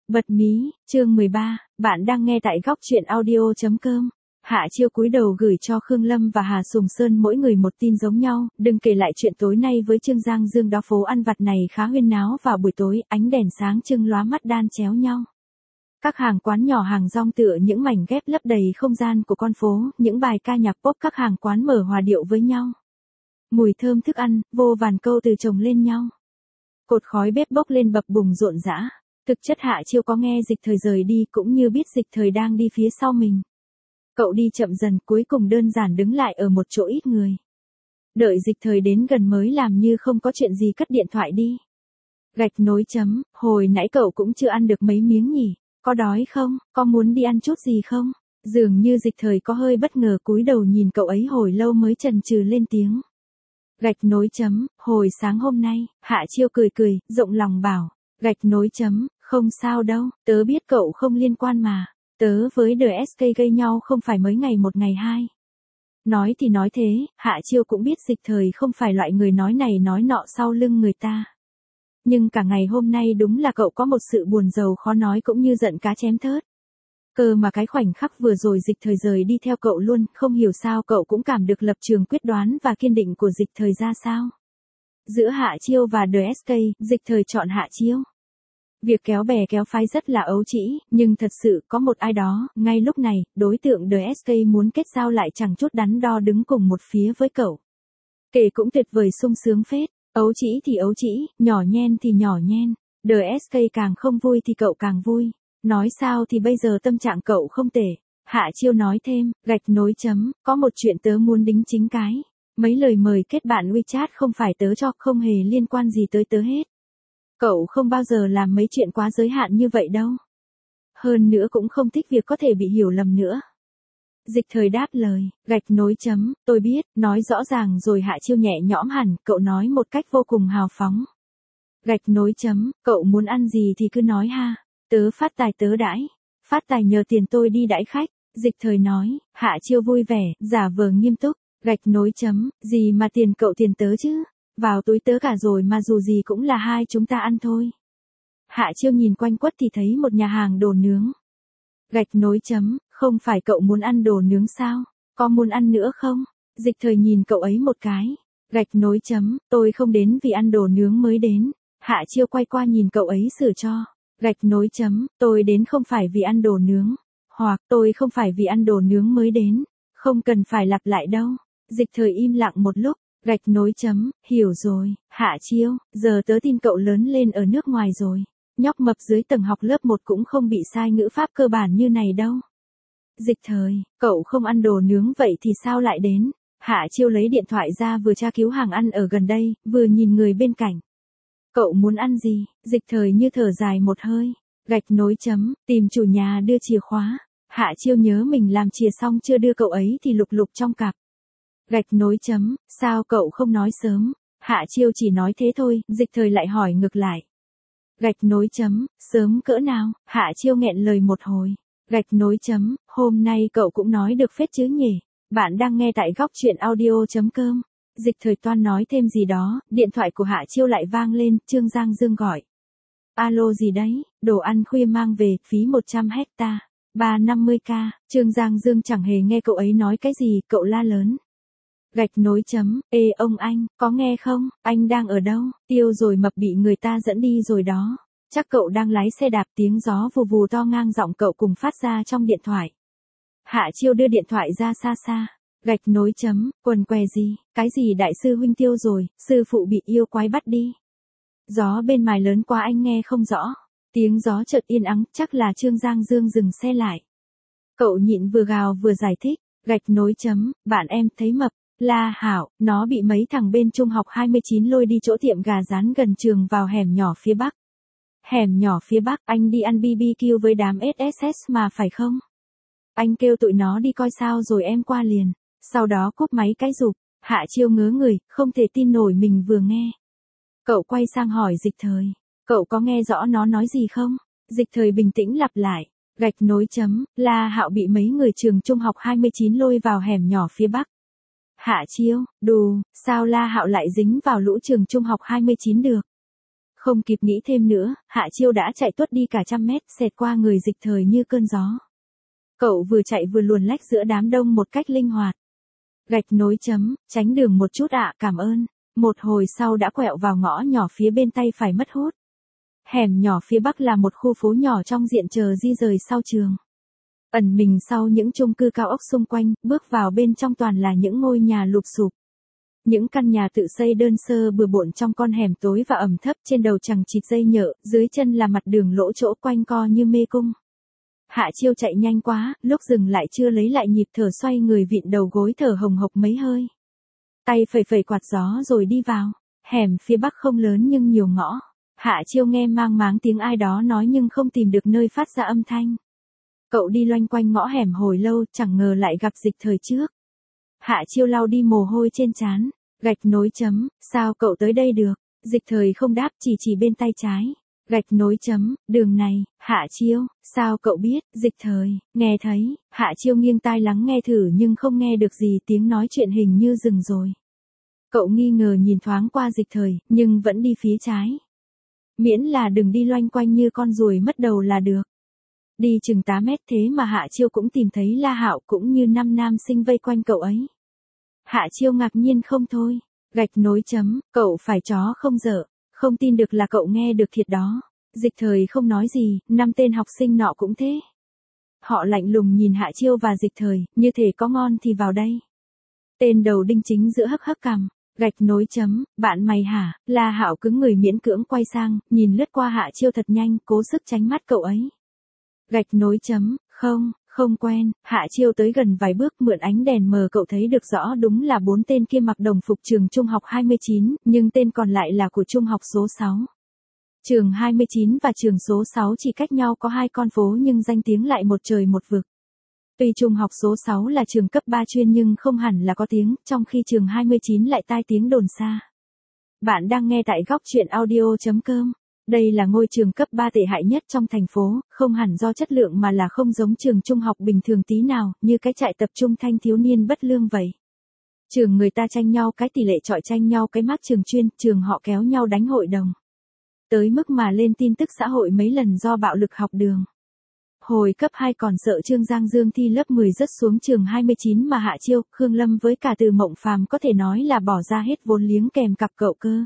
Bật mí, chương 13, bạn đang nghe tại góc truyện audio.com. Hạ Chiêu cúi đầu gửi cho Khương Lâm và Hà Sùng Sơn mỗi người một tin giống nhau, đừng kể lại chuyện tối nay với Trương Giang Dương đó. Phố ăn vặt này khá huyên náo vào buổi tối, ánh đèn sáng trưng lóa mắt đan chéo nhau. Các hàng quán nhỏ hàng rong tựa những mảnh ghép lấp đầy không gian của con phố, những bài ca nhạc pop các hàng quán mở hòa điệu với nhau. Mùi thơm thức ăn, vô vàn câu từ chồng lên nhau. Cột khói bếp bốc lên bập bùng rộn rã. Thực chất Hạ Chiêu có nghe Dịch Thời rời đi cũng như biết Dịch Thời đang đi phía sau mình. Cậu đi chậm dần, cuối cùng đơn giản đứng lại ở một chỗ ít người. Đợi Dịch Thời đến gần mới làm như không có chuyện gì cất điện thoại đi. Gạch nối chấm, hồi nãy cậu cũng chưa ăn được mấy miếng nhỉ, có đói không, có muốn đi ăn chút gì không? Dường như Dịch Thời có hơi bất ngờ cúi đầu nhìn cậu ấy hồi lâu mới chần chừ lên tiếng. Gạch nối chấm, hồi sáng hôm nay, Hạ Chiêu cười, rộng lòng bảo. Gạch nối chấm, không sao đâu, tớ biết cậu không liên quan mà. Tớ với DSK gây nhau không phải mới ngày một ngày hai. Nói thì nói thế, Hạ Chiêu cũng biết Dịch Thời không phải loại người nói này nói nọ sau lưng người ta. Nhưng cả ngày hôm nay đúng là cậu có một sự buồn rầu khó nói cũng như giận cá chém thớt. Cơ mà cái khoảnh khắc vừa rồi Dịch Thời rời đi theo cậu luôn, không hiểu sao cậu cũng cảm được lập trường quyết đoán và kiên định của Dịch Thời ra sao. Giữa Hạ Chiêu và DSK, Dịch Thời chọn Hạ Chiêu. Việc kéo bè kéo phái rất là ấu trĩ, nhưng thật sự có một ai đó, ngay lúc này, đối tượng DSK muốn kết giao lại chẳng chút đắn đo đứng cùng một phía với cậu. Kể cũng tuyệt vời sung sướng phết, ấu trĩ thì ấu trĩ, nhỏ nhen thì nhỏ nhen, DSK càng không vui thì cậu càng vui. Nói sao thì bây giờ tâm trạng cậu không tệ. Hạ Chiêu nói thêm, gạch nối chấm, có một chuyện tớ muốn đính chính cái. Mấy lời mời kết bạn WeChat không phải tớ cho, không hề liên quan gì tới tớ hết. Cậu không bao giờ làm mấy chuyện quá giới hạn như vậy đâu. Hơn nữa cũng không thích việc có thể bị hiểu lầm nữa. Dịch Thời đáp lời, gạch nối chấm, tôi biết, nói rõ ràng rồi. Hạ Chiêu nhẹ nhõm hẳn, cậu nói một cách vô cùng hào phóng. Gạch nối chấm, cậu muốn ăn gì thì cứ nói ha. Tớ phát tài tớ đãi. Phát tài nhờ tiền tôi đi đãi khách. Dịch Thời nói. Hạ Chiêu vui vẻ, giả vờ nghiêm túc. Gạch nối chấm, gì mà tiền cậu tiền tớ chứ. Vào túi tớ cả rồi mà dù gì cũng là hai chúng ta ăn thôi. Hạ Chiêu nhìn quanh quất thì thấy một nhà hàng đồ nướng. Gạch nối chấm, không phải cậu muốn ăn đồ nướng sao? Có muốn ăn nữa không? Dịch Thời nhìn cậu ấy một cái. Gạch nối chấm, tôi không đến vì ăn đồ nướng mới đến. Hạ Chiêu quay qua nhìn cậu ấy sửa cho. Gạch nối chấm, tôi đến không phải vì ăn đồ nướng. Hoặc tôi không phải vì ăn đồ nướng mới đến. Không cần phải lặp lại đâu. Dịch Thời im lặng một lúc. Gạch nối chấm, hiểu rồi. Hạ Chiêu, giờ tớ tin cậu lớn lên ở nước ngoài rồi. Nhóc mập dưới tầng học lớp 1 cũng không bị sai ngữ pháp cơ bản như này đâu. Dịch Thời, cậu không ăn đồ nướng vậy thì sao lại đến? Hạ Chiêu lấy điện thoại ra vừa tra cứu hàng ăn ở gần đây, vừa nhìn người bên cạnh. Cậu muốn ăn gì? Dịch Thời như thở dài một hơi. Gạch nối chấm, tìm chủ nhà đưa chìa khóa. Hạ Chiêu nhớ mình làm chìa xong chưa đưa cậu ấy thì lục lục trong cặp. Gạch nối chấm, sao cậu không nói sớm? Hạ Chiêu chỉ nói thế thôi, Dịch Thời lại hỏi ngược lại. Gạch nối chấm, sớm cỡ nào? Hạ Chiêu nghẹn lời một hồi. Gạch nối chấm, hôm nay cậu cũng nói được phết chứ nhỉ? Bạn đang nghe tại góc truyện audio.com. Dịch Thời toan nói thêm gì đó, điện thoại của Hạ Chiêu lại vang lên, Trương Giang Dương gọi. Alo gì đấy, đồ ăn khuya mang về, phí 100 hecta, 350k. Trương Giang Dương chẳng hề nghe cậu ấy nói cái gì, cậu la lớn. Gạch nối chấm, ê ông anh, có nghe không, anh đang ở đâu? Tiêu rồi mập bị người ta dẫn đi rồi đó. Chắc cậu đang lái xe đạp, tiếng gió vù vù to ngang giọng cậu cùng phát ra trong điện thoại. Hạ Chiêu đưa điện thoại ra xa xa. Gạch nối chấm, quần què gì, cái gì đại sư huynh tiêu rồi, sư phụ bị yêu quái bắt đi. Gió bên mài lớn quá anh nghe không rõ. Tiếng gió chợt yên ắng, chắc là Trương Giang Dương dừng xe lại. Cậu nhịn vừa gào vừa giải thích. Gạch nối chấm, bạn em thấy mập. La Hảo, nó bị mấy thằng bên trung học 29 lôi đi chỗ tiệm gà rán gần trường vào hẻm nhỏ phía Bắc. Hẻm nhỏ phía Bắc, anh đi ăn BBQ với đám SSS mà phải không? Anh kêu tụi nó đi coi sao rồi em qua liền. Sau đó cúp máy cái rụp. Hạ Chiêu ngớ người, không thể tin nổi mình vừa nghe. Cậu quay sang hỏi Dịch Thời. Cậu có nghe rõ nó nói gì không? Dịch Thời bình tĩnh lặp lại. Gạch nối chấm, La Hạo bị mấy người trường trung học 29 lôi vào hẻm nhỏ phía Bắc. Hạ Chiêu, đù, sao La Hạo lại dính vào lũ trường trung học 29 được? Không kịp nghĩ thêm nữa, Hạ Chiêu đã chạy tuốt đi cả 100 mét, xẹt qua người Dịch Thời như cơn gió. Cậu vừa chạy vừa luồn lách giữa đám đông một cách linh hoạt. Gạch nối chấm, tránh đường một chút ạ, cảm ơn. Một hồi sau đã quẹo vào ngõ nhỏ phía bên tay phải mất hút. Hẻm nhỏ phía bắc là một khu phố nhỏ trong diện chờ di rời sau trường. Ẩn mình sau những chung cư cao ốc xung quanh, bước vào bên trong toàn là những ngôi nhà lụp xụp. Những căn nhà tự xây đơn sơ bừa bộn trong con hẻm tối và ẩm thấp, trên đầu chằng chịt dây nhợ, dưới chân là mặt đường lỗ chỗ quanh co như mê cung. Hạ Chiêu chạy nhanh quá, lúc dừng lại chưa lấy lại nhịp thở, xoay người vịn đầu gối thở hồng hộc mấy hơi. Tay phẩy phẩy quạt gió rồi đi vào. Hẻm phía bắc không lớn nhưng nhiều ngõ. Hạ Chiêu nghe mang máng tiếng ai đó nói nhưng không tìm được nơi phát ra âm thanh. Cậu đi loanh quanh ngõ hẻm hồi lâu, chẳng ngờ lại gặp Dịch Thời trước. Hạ Chiêu lau đi mồ hôi trên trán. Gạch nối chấm, sao cậu tới đây được? Dịch Thời không đáp, chỉ bên tay trái. Gạch nối chấm, đường này. Hạ Chiêu, sao cậu biết? Dịch Thời, nghe thấy. Hạ Chiêu nghiêng tai lắng nghe thử nhưng không nghe được gì, tiếng nói chuyện hình như dừng rồi. Cậu nghi ngờ nhìn thoáng qua Dịch Thời, nhưng vẫn đi phía trái. Miễn là đừng đi loanh quanh như con ruồi mất đầu là được. Đi chừng 8 mét thế mà Hạ Chiêu cũng tìm thấy La Hạo cũng như 5 nam sinh vây quanh cậu ấy. Hạ Chiêu ngạc nhiên không thôi. Gạch nối chấm, cậu phải chó không dở. Không tin được là cậu nghe được thiệt đó. Dịch Thời không nói gì, 5 tên học sinh nọ cũng thế. Họ lạnh lùng nhìn Hạ Chiêu và Dịch Thời, như thể có ngon thì vào đây. Tên đầu đinh chính giữa hắc hắc cằm. Gạch nối chấm, bạn mày hả? La Hạo cứng người miễn cưỡng quay sang, nhìn lướt qua Hạ Chiêu thật nhanh, cố sức tránh mắt cậu ấy. Gạch nối chấm, không quen. Hạ Chiêu tới gần vài bước, mượn ánh đèn mờ cậu thấy được rõ đúng là 4 tên kia mặc đồng phục trường trung học 29, nhưng tên còn lại là của trung học số 6. Trường 29 và trường số 6 chỉ cách nhau có 2 con phố nhưng danh tiếng lại một trời một vực. Tuy trung học số 6 là trường cấp 3 chuyên nhưng không hẳn là có tiếng, trong khi trường 29 lại tai tiếng đồn xa. Bạn đang nghe tại góc chuyện audio.com. Đây là ngôi trường cấp 3 tệ hại nhất trong thành phố, không hẳn do chất lượng mà là không giống trường trung học bình thường tí nào, như cái trại tập trung thanh thiếu niên bất lương vậy. Trường người ta tranh nhau cái tỷ lệ chọi tranh nhau cái mác trường chuyên, trường họ kéo nhau đánh hội đồng. Tới mức mà lên tin tức xã hội mấy lần do bạo lực học đường. Hồi cấp 2 còn sợ Trương Giang Dương thi lớp 10 rớt xuống trường 29 mà Hạ Chiêu, Khương Lâm với cả Từ Mộng Phàm có thể nói là bỏ ra hết vốn liếng kèm cặp cậu cơ.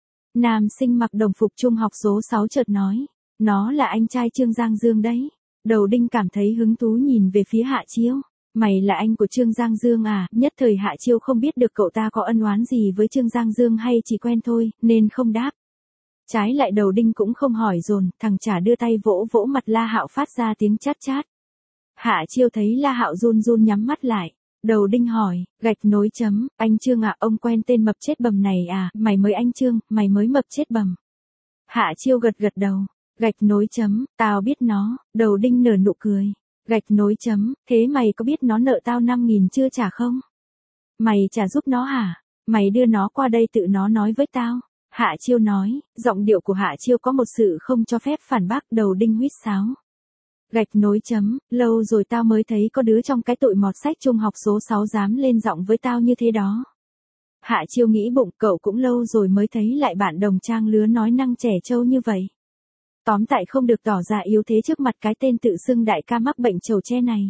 Nam sinh mặc đồng phục trung học số 6 chợt nói, nó là anh trai Trương Giang Dương đấy. Đầu đinh cảm thấy hứng thú nhìn về phía Hạ Chiêu. Mày là anh của Trương Giang Dương à? Nhất thời Hạ Chiêu không biết được cậu ta có ân oán gì với Trương Giang Dương hay chỉ quen thôi, nên không đáp. Trái lại đầu đinh cũng không hỏi dồn, thằng chả đưa tay vỗ vỗ mặt La Hạo phát ra tiếng chát chát. Hạ Chiêu thấy La Hạo run run nhắm mắt lại. Đầu đinh hỏi, gạch nối chấm, anh Trương à, ông quen tên mập chết bầm này à? Mày mới anh Trương, mày mới mập chết bầm. Hạ Chiêu gật gật đầu. Gạch nối chấm, tao biết nó. Đầu đinh nở nụ cười. Gạch nối chấm, thế mày có biết nó nợ tao 5.000 chưa trả không? Mày trả giúp nó hả? Mày đưa nó qua đây tự nó nói với tao. Hạ Chiêu nói, giọng điệu của Hạ Chiêu có một sự không cho phép phản bác. Đầu đinh huýt sáo. Gạch nối chấm, lâu rồi tao mới thấy có đứa trong cái tụi mọt sách trung học số 6 dám lên giọng với tao như thế đó. Hạ Chiêu nghĩ bụng, cậu cũng lâu rồi mới thấy lại bạn đồng trang lứa nói năng trẻ trâu như vậy. Tóm tại không được tỏ ra yếu thế trước mặt cái tên tự xưng đại ca mắc bệnh trầu tre này.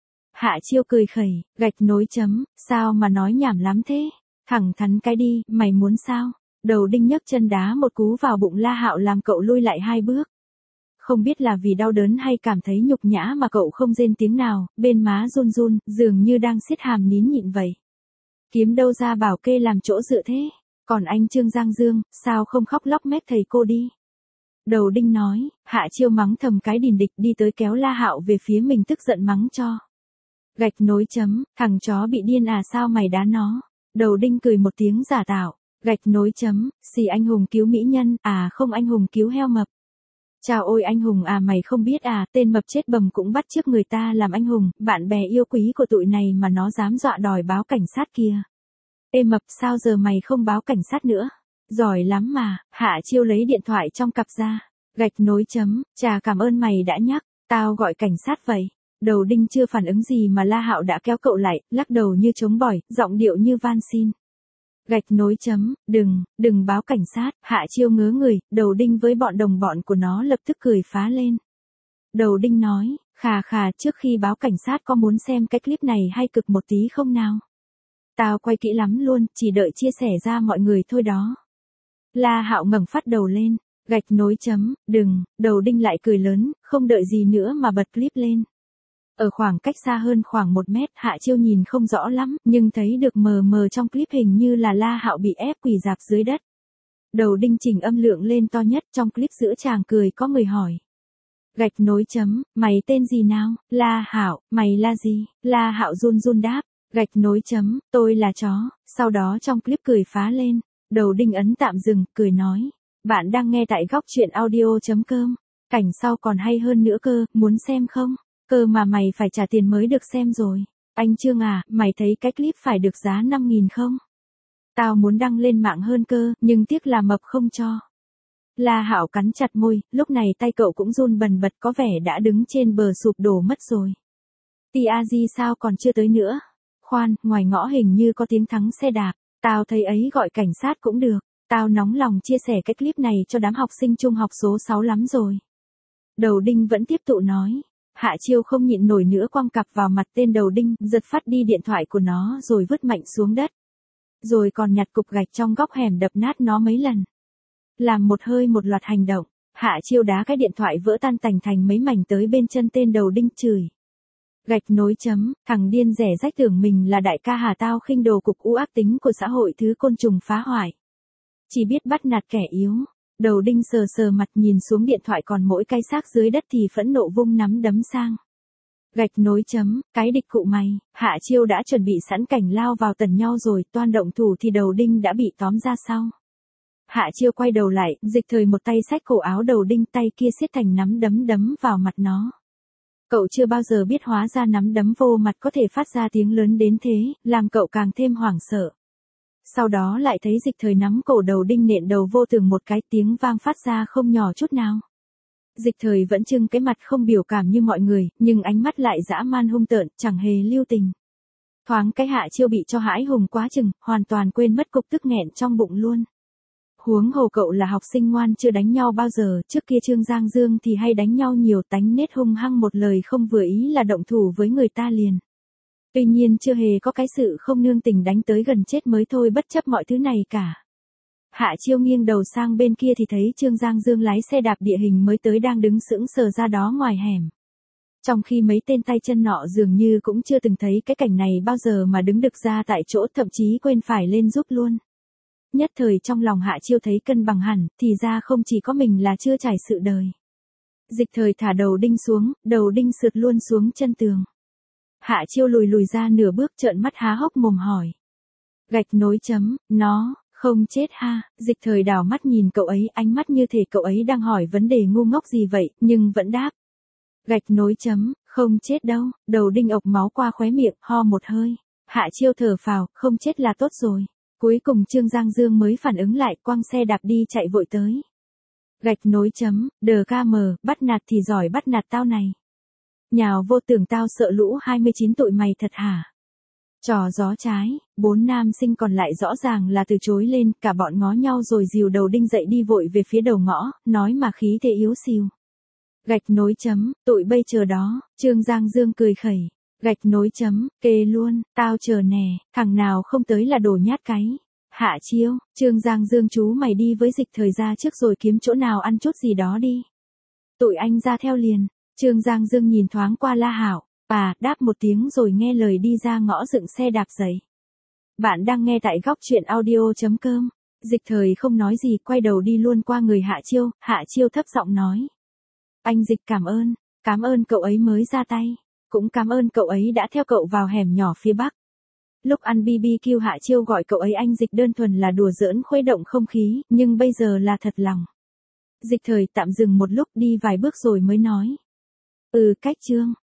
Hạ Chiêu cười khẩy, gạch nối chấm, sao mà nói nhảm lắm thế? Thẳng thắn cái đi, mày muốn sao? Đầu đinh nhấc chân đá một cú vào bụng La Hạo làm cậu lui lại 2 bước. Không biết là vì đau đớn hay cảm thấy nhục nhã mà cậu không rên tiếng nào, bên má run run, dường như đang siết hàm nín nhịn vậy. Kiếm đâu ra bảo kê làm chỗ dựa thế? Còn anh Trương Giang Dương, sao không khóc lóc mép thầy cô đi? Đầu đinh nói, Hạ Chiêu mắng thầm cái đìn địch đi tới kéo La Hạo về phía mình tức giận mắng cho. Gạch nối chấm, thằng chó bị điên à, sao mày đá nó? Đầu đinh cười một tiếng giả tạo. Gạch nối chấm, xì anh hùng cứu mỹ nhân, à không anh hùng cứu heo mập. Chào ôi anh hùng à, mày không biết à, tên mập chết bầm cũng bắt chước người ta làm anh hùng, bạn bè yêu quý của tụi này mà nó dám dọa đòi báo cảnh sát kìa. Ê mập, sao giờ mày không báo cảnh sát nữa? Giỏi lắm mà. Hạ Chiêu lấy điện thoại trong cặp ra. Gạch nối chấm, chà cảm ơn mày đã nhắc, tao gọi cảnh sát vậy. Đầu đinh chưa phản ứng gì mà La Hạo đã kéo cậu lại, lắc đầu như chống bỏi, giọng điệu như van xin. Gạch nối chấm, đừng báo cảnh sát, Hạ Chiêu ngớ người, Đầu Đinh với bọn đồng bọn của nó lập tức cười phá lên. Đầu Đinh nói, khà trước khi báo cảnh sát có muốn xem cái clip này hay cực một tí không nào? Tao quay kỹ lắm luôn, chỉ đợi chia sẻ ra mọi người thôi đó. La Hạo ngẩng phát đầu lên, gạch nối chấm, Đầu Đinh lại cười lớn, không đợi gì nữa mà bật clip lên. Ở khoảng cách xa hơn khoảng 1 mét, Hạ Chiêu nhìn không rõ lắm, nhưng thấy được mờ mờ trong clip hình như là La Hạo bị ép quỳ rạp dưới đất. Đầu Đinh chỉnh âm lượng lên to nhất, trong clip giữa chàng cười có người hỏi. Gạch nối chấm, mày tên gì nào? La Hạo, mày là gì? La Hạo run đáp, gạch nối chấm, tôi là chó. Sau đó trong clip cười phá lên. Đầu Đinh ấn tạm dừng, cười nói. Bạn đang nghe tại góc truyện audio.com. Cảnh sau còn hay hơn nữa cơ, muốn xem không? Cơ mà mày phải trả tiền mới được xem rồi. Anh Trương à, mày thấy cái clip phải được giá 5.000 không? Tao muốn đăng lên mạng hơn cơ, nhưng tiếc là mập không cho. La Hạo cắn chặt môi, lúc này tay cậu cũng run bần bật có vẻ đã đứng trên bờ sụp đổ mất rồi. Tiazi sao còn chưa tới nữa? Khoan, ngoài ngõ hình như có tiếng thắng xe đạp, tao thấy ấy gọi cảnh sát cũng được. Tao nóng lòng chia sẻ cái clip này cho đám học sinh trung học số 6 lắm rồi. Đầu Đinh vẫn tiếp tục nói. Hạ Chiêu không nhịn nổi nữa quăng cặp vào mặt tên Đầu Đinh, giật phát đi điện thoại của nó rồi vứt mạnh xuống đất. Rồi còn nhặt cục gạch trong góc hẻm đập nát nó mấy lần. Làm một hơi một loạt hành động, Hạ Chiêu đá cái điện thoại vỡ tan tành thành mấy mảnh tới bên chân tên Đầu Đinh chửi. Gạch nối chấm, thằng điên rẻ rách tưởng mình là đại ca hà tao khinh đồ cục u ác tính của xã hội thứ côn trùng phá hoại. Chỉ biết bắt nạt kẻ yếu. Đầu Đinh sờ mặt nhìn xuống điện thoại còn mỗi cái xác dưới đất thì phẫn nộ vung nắm đấm sang. Gạch nối chấm, cái địch cụ mày, Hạ Chiêu đã chuẩn bị sẵn cảnh lao vào tần nhau rồi, toan động thủ thì Đầu Đinh đã bị tóm ra sau. Hạ Chiêu quay đầu lại, Dịch Thời một tay xách cổ áo Đầu Đinh, tay kia siết thành nắm đấm vào mặt nó. Cậu chưa bao giờ biết hóa ra nắm đấm vô mặt có thể phát ra tiếng lớn đến thế, làm cậu càng thêm hoảng sợ. Sau đó lại thấy Dịch Thời nắm cổ Đầu Đinh nện đầu vô tường một cái, tiếng vang phát ra không nhỏ chút nào. Dịch Thời vẫn trưng cái mặt không biểu cảm như mọi người, nhưng ánh mắt lại dã man hung tợn, chẳng hề lưu tình. Thoáng cái Hạ Chiêu bị cho hãi hùng quá chừng, hoàn toàn quên mất cục tức nghẹn trong bụng luôn. Huống hồ cậu là học sinh ngoan chưa đánh nhau bao giờ, trước kia Trương Giang Dương thì hay đánh nhau nhiều, tánh nết hung hăng, một lời không vừa ý là động thủ với người ta liền. Tuy nhiên chưa hề có cái sự không nương tình đánh tới gần chết mới thôi, bất chấp mọi thứ này cả. Hạ Chiêu nghiêng đầu sang bên kia thì thấy Trương Giang Dương lái xe đạp địa hình mới tới đang đứng sững sờ ra đó ngoài hẻm. Trong khi mấy tên tay chân nọ dường như cũng chưa từng thấy cái cảnh này bao giờ mà đứng đực ra tại chỗ, thậm chí quên phải lên giúp luôn. Nhất thời trong lòng Hạ Chiêu thấy cân bằng hẳn, thì ra không chỉ có mình là chưa trải sự đời. Dịch Thời thả Đầu Đinh xuống, Đầu Đinh sượt luôn xuống chân tường. Hạ Chiêu lùi ra nửa bước, trợn mắt há hốc mồm hỏi. Gạch nối chấm, nó không chết ha? Dịch Thời đảo mắt nhìn cậu ấy, ánh mắt như thể cậu ấy đang hỏi vấn đề ngu ngốc gì vậy, nhưng vẫn đáp. Gạch nối chấm, không chết đâu. Đầu Đinh ộc máu qua khóe miệng, ho một hơi. Hạ Chiêu thở phào, không chết là tốt rồi. Cuối cùng Trương Giang Dương mới phản ứng lại, quăng xe đạp đi chạy vội tới. Gạch nối chấm, DKM, bắt nạt thì giỏi bắt nạt tao này. Nhào vô tưởng tao sợ lũ 29 tụi mày thật hả? Trò gió trái, 4 nam sinh còn lại rõ ràng là từ chối lên, cả bọn ngó nhau rồi dìu Đầu Đinh dậy đi vội về phía đầu ngõ, nói mà khí thế yếu xìu. Gạch nối chấm, tụi bây chờ đó, Trương Giang Dương cười khẩy. Gạch nối chấm, kê luôn, tao chờ nè, thằng nào không tới là đồ nhát cái. Hạ Chiêu, Trương Giang Dương chú mày đi với Dịch Thời ra trước rồi kiếm chỗ nào ăn chút gì đó đi. Tụi anh ra theo liền. Trương Giang Dương nhìn thoáng qua La Hạo, đáp một tiếng rồi nghe lời đi ra ngõ dựng xe đạp dậy. Bạn đang nghe tại góc truyện audio.com. Dịch Thời không nói gì, quay đầu đi luôn qua người Hạ Chiêu thấp giọng nói. Anh Dịch cảm ơn cậu ấy mới ra tay. Cũng cảm ơn cậu ấy đã theo cậu vào hẻm nhỏ phía Bắc. Lúc ăn BBQ Hạ Chiêu gọi cậu ấy anh Dịch đơn thuần là đùa giỡn khuấy động không khí, nhưng bây giờ là thật lòng. Dịch Thời tạm dừng một lúc, đi vài bước rồi mới nói. Cách Trương,